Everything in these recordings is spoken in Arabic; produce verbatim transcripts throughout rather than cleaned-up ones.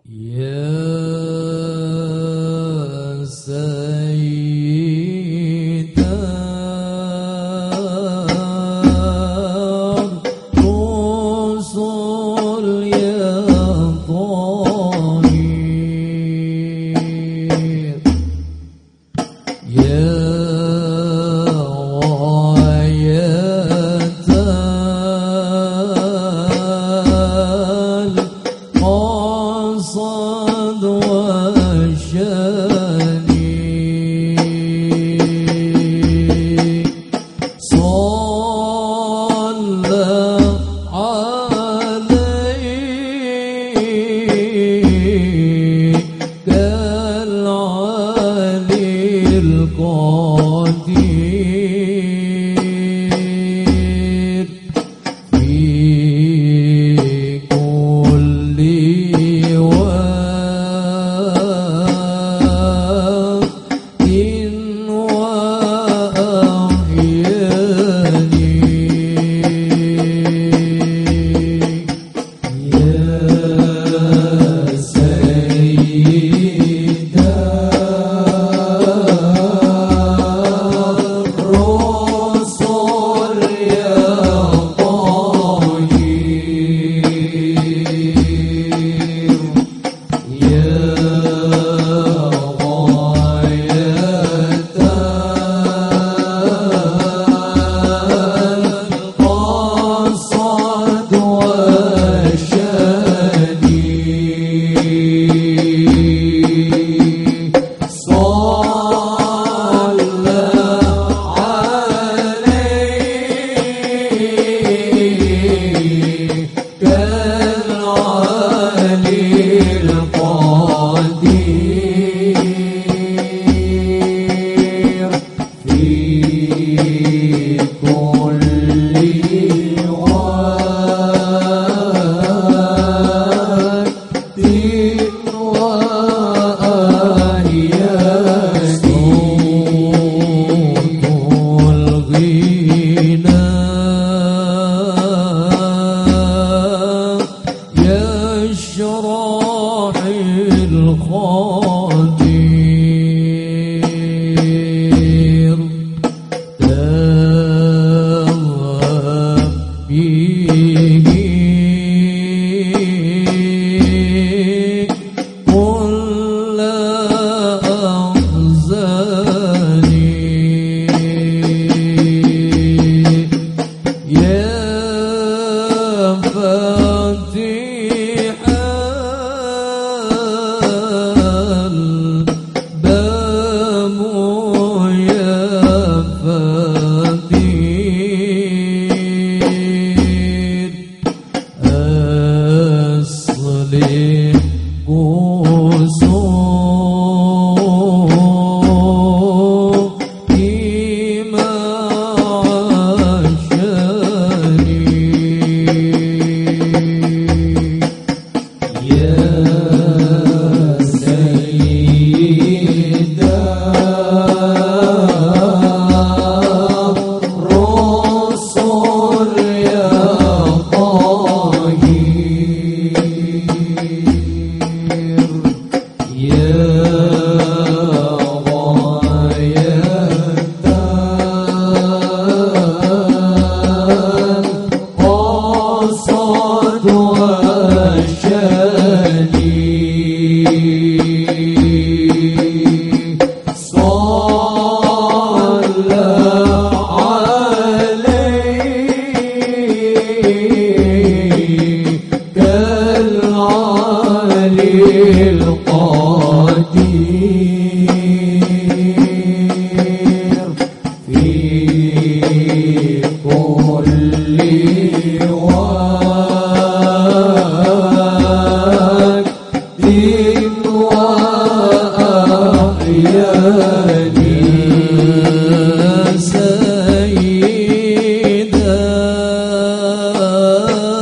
سيدا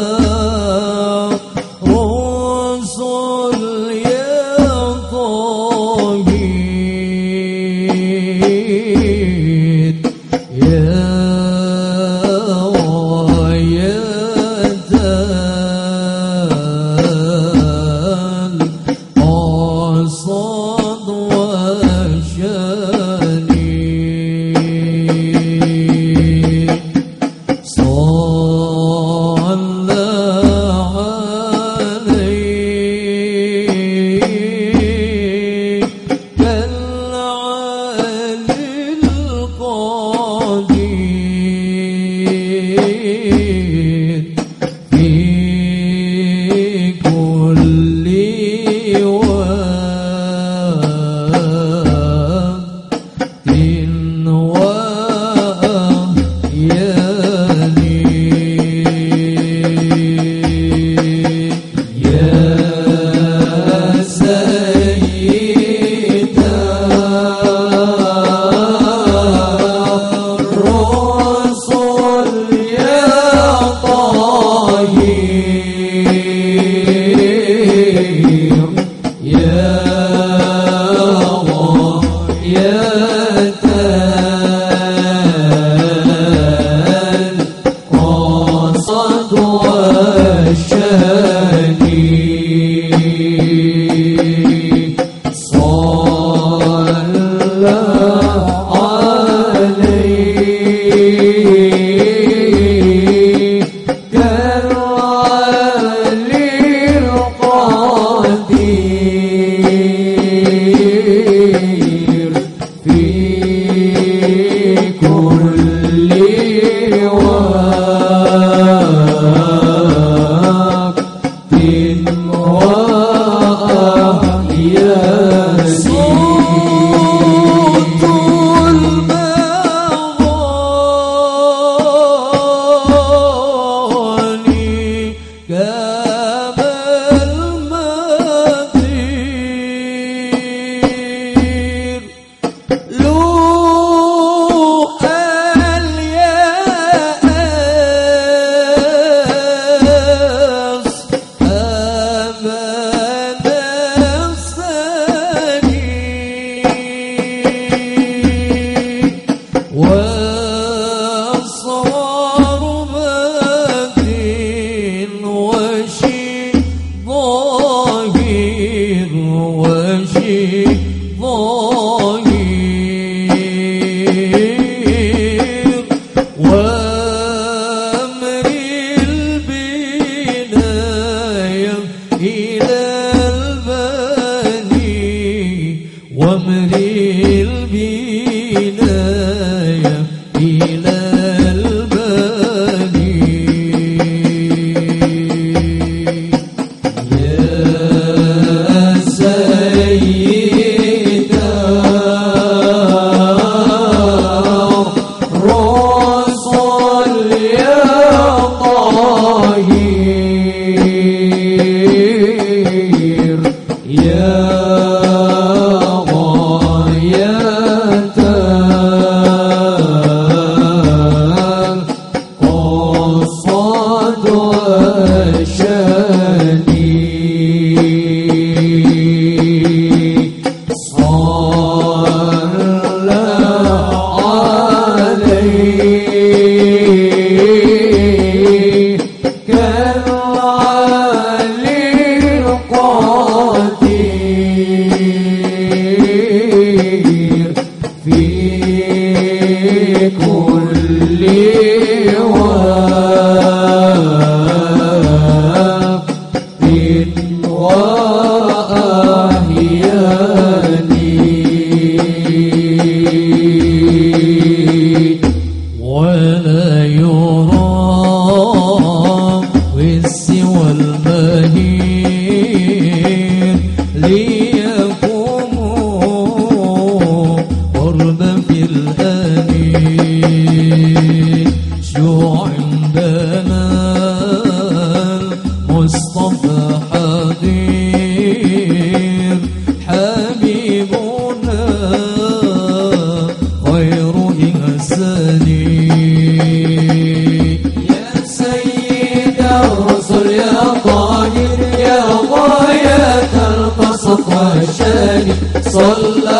صلى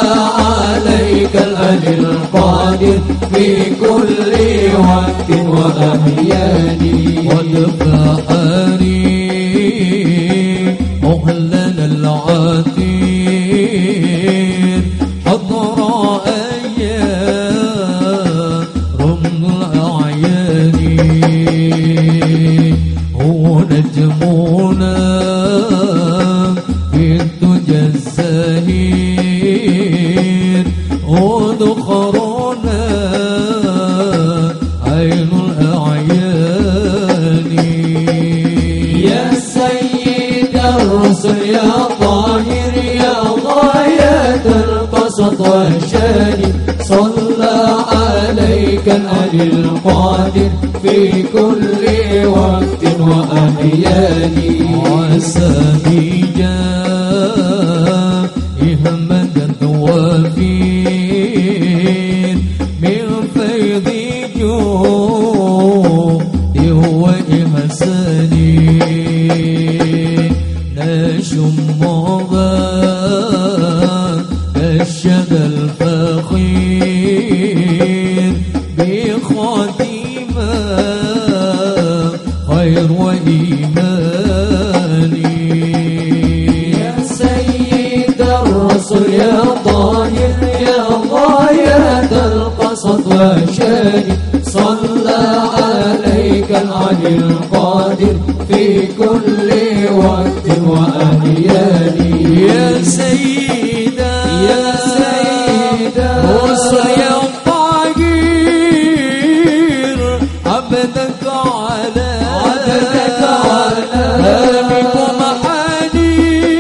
عليك الأهل القادر في كل وقت وأحيان والبحري أهلنا العتير حضر أيام رمض الأعيان هو نجمنا في الدجى الزهير ودخرنا عين الأعيان يا سيد الرسل يا طاهر يا غاية القصد والشان صلى عليك الأهل القادر في كل وقت وأحيان عسى جاء إهمدا وفير من فيض جود هو إحساني نشم ضاء كالشذا الفخير بخاتمة خير وإيماني. يا سيد الرسل يا طاهر يا غاية القصد والشان، صلى عليك العلي القادر في كل وقت وأحيان. يا سيدا يا سيدا الرسل يا طاهر عبدك على عبدك على بكم حالي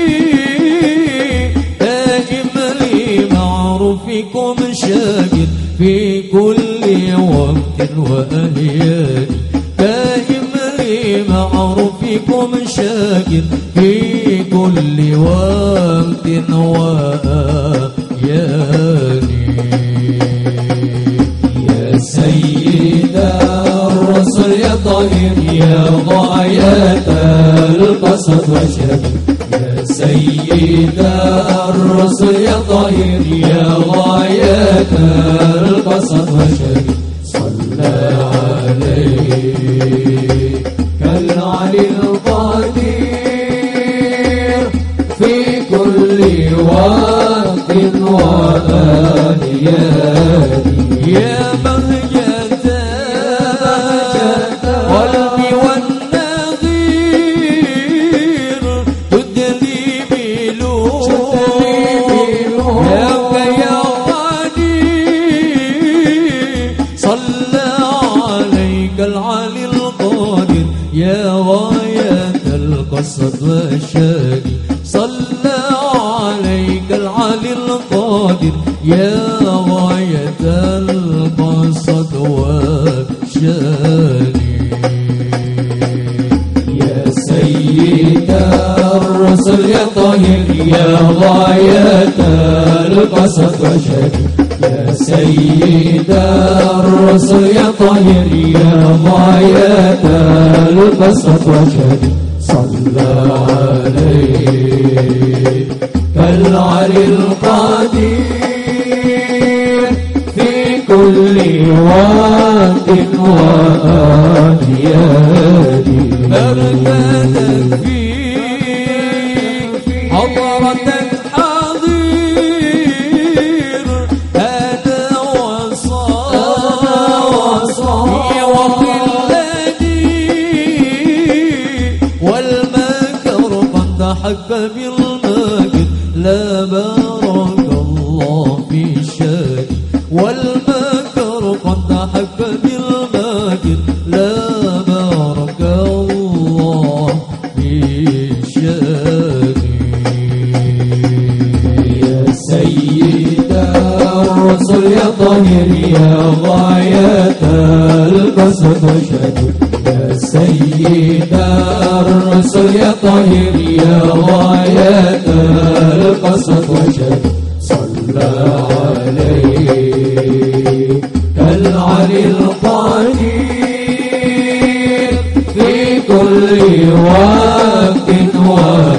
دائم لمعروفكم شاكر في كل وقت وأحيان. دائم لمعروفكم شاكر في كل وقت وأحيان. يا سيد الرسل يا طاهر يا غاية القصد والشان. يا سيد الرسل يا طاهر يا غاية القصد والشان، صلى عليك العلي القدير في كل وقت وآنيان. يا بهجة قلبي والنظير تدلي بلور ياك يا قدير، صلى عليك العلي القادر يا غاية القصد والشان. صلى عليك العلي القادر يا غاية القصد والشان. يا سيد الرسل يا طاهر يا غاية القصد والشان. يا سيد الرسل يا طاهر يا غاية القصد والشان، صلى عليك العلي القدير في كل وقت وآنيان. أرتدت في حضرتك حضير هذا وصافي وقلتي والمكر قد حك بالمجد لا بارك الله في شان. والمكر قد حك بالمجد لا بارك الله في شان. يا سيد الرسل يا طاهر يا غاية القصد والشان. يا سيد الرسل يا طاهر يا غاية القصد والشان، صلى عليك العلي القدير في كل وقت وآن.